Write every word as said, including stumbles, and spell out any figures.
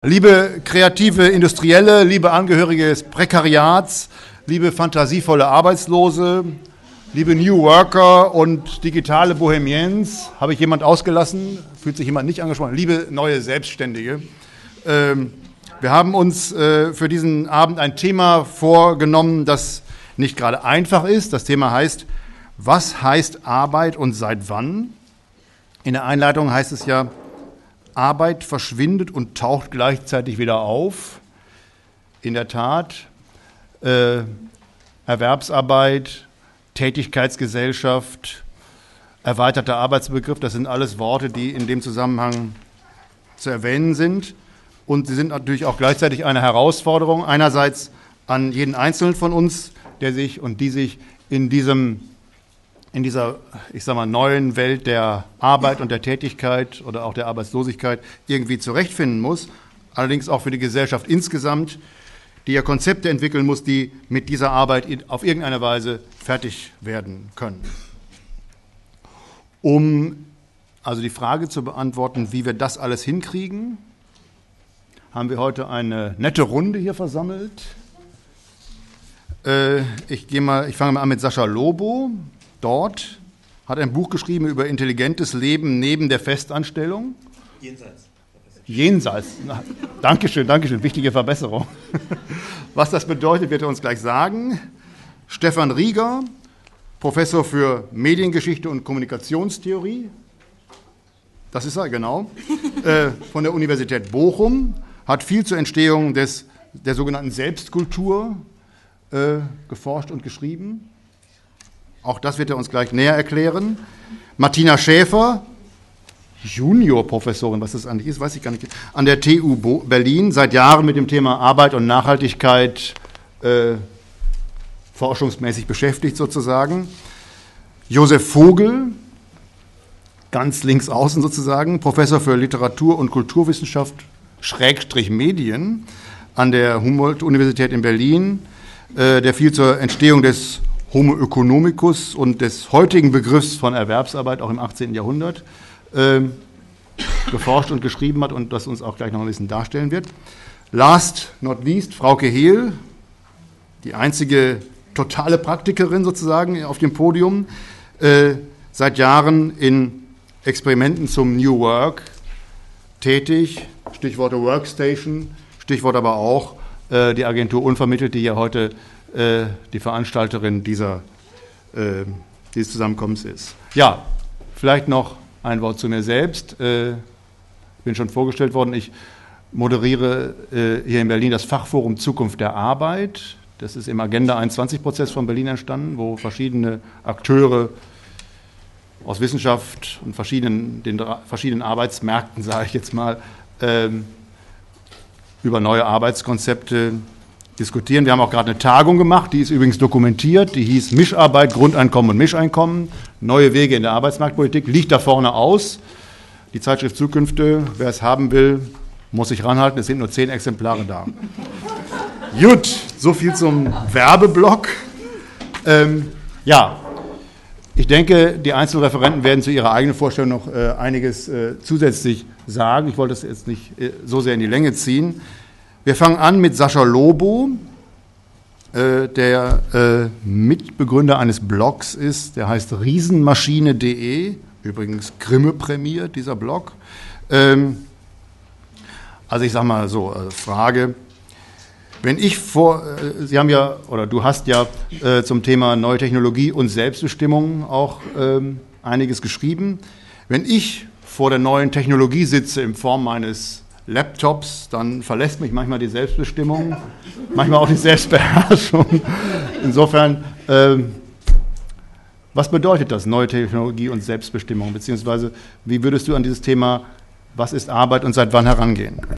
Liebe kreative Industrielle, liebe Angehörige des Prekariats, liebe fantasievolle Arbeitslose, liebe New Worker und digitale Bohemiens, habe ich jemand ausgelassen? Fühlt sich jemand nicht angesprochen? Liebe neue Selbstständige, ähm, wir haben uns äh, für diesen Abend ein Thema vorgenommen, das nicht gerade einfach ist. Das Thema heißt, was heißt Arbeit und seit wann? In der Einleitung heißt es ja, Arbeit verschwindet und taucht gleichzeitig wieder auf. In der Tat, äh, Erwerbsarbeit, Tätigkeitsgesellschaft, erweiterter Arbeitsbegriff, das sind alles Worte, die in dem Zusammenhang zu erwähnen sind. Und sie sind natürlich auch gleichzeitig eine Herausforderung, einerseits an jeden Einzelnen von uns, der sich und die sich in diesem in dieser, ich sag mal, neuen Welt der Arbeit und der Tätigkeit oder auch der Arbeitslosigkeit irgendwie zurechtfinden muss, allerdings auch für die Gesellschaft insgesamt, die ja Konzepte entwickeln muss, die mit dieser Arbeit auf irgendeine Weise fertig werden können. Um also die Frage zu beantworten, wie wir das alles hinkriegen, haben wir heute eine nette Runde hier versammelt. Äh, ich gehe mal, ich fange mal an mit Sascha Lobo. Dort hat ein Buch geschrieben über intelligentes Leben neben der Festanstellung. Jenseits. Jenseits. Na, Dankeschön, Dankeschön. Wichtige Verbesserung. Was das bedeutet, wird er uns gleich sagen. Stefan Rieger, Professor für Mediengeschichte und Kommunikationstheorie. Das ist er, genau. äh, von der Universität Bochum. Hat viel zur Entstehung des, der sogenannten Selbstkultur äh, geforscht und geschrieben. Auch das wird er uns gleich näher erklären. Martina Schäfer, Juniorprofessorin, was das eigentlich ist, weiß ich gar nicht, an der T U Berlin, seit Jahren mit dem Thema Arbeit und Nachhaltigkeit äh, forschungsmäßig beschäftigt sozusagen. Josef Vogel, ganz links außen sozusagen, Professor für Literatur- und Kulturwissenschaft, Schrägstrich Medien, an der Humboldt-Universität in Berlin, äh, der viel zur Entstehung des Homo economicus und des heutigen Begriffs von Erwerbsarbeit, auch im achtzehnten Jahrhundert, äh, geforscht und geschrieben hat und das uns auch gleich noch ein bisschen darstellen wird. Last not least, Frauke Hehl, die einzige totale Praktikerin sozusagen auf dem Podium, äh, seit Jahren in Experimenten zum New Work tätig, Stichworte Workstation, Stichwort aber auch äh, die Agentur Unvermittelt, die ja heute äh, die Veranstalterin dieser, äh, dieses Zusammenkommens ist. Ja, vielleicht noch ein Wort zu mir selbst. Ich äh, bin schon vorgestellt worden, ich moderiere äh, hier in Berlin das Fachforum Zukunft der Arbeit. Das ist im Agenda einundzwanzig-Prozess von Berlin entstanden, wo verschiedene Akteure aus Wissenschaft und verschiedenen, den verschiedenen Arbeitsmärkten, sage ich jetzt mal, ähm, über neue Arbeitskonzepte diskutieren. Wir haben auch gerade eine Tagung gemacht, die ist übrigens dokumentiert, die hieß Mischarbeit, Grundeinkommen und Mischeinkommen, neue Wege in der Arbeitsmarktpolitik, liegt da vorne aus. Die Zeitschrift Zukünfte, wer es haben will, muss sich ranhalten, es sind nur zehn Exemplare da. Gut, so viel zum Werbeblock. Ähm, ja, ich denke, die Einzelreferenten werden zu ihrer eigenen Vorstellung noch äh, einiges äh, zusätzlich sagen. Ich wollte das jetzt nicht äh, so sehr in die Länge ziehen. Wir fangen an mit Sascha Lobo, äh, der äh, Mitbegründer eines Blogs ist, der heißt riesenmaschine punkt de, übrigens Grimme prämiert, dieser Blog. Ähm, also ich sage mal so, äh, Frage, wenn ich vor, äh, Sie haben ja, oder du hast ja äh, zum Thema neue Technologie und Selbstbestimmung auch ähm, einiges geschrieben. Wenn ich vor der neuen Technologie sitze in Form meines Laptops, dann verlässt mich manchmal die Selbstbestimmung, manchmal auch die Selbstbeherrschung. Insofern, äh, was bedeutet das, neue Technologie und Selbstbestimmung, beziehungsweise wie würdest du an dieses Thema, was ist Arbeit und seit wann herangehen?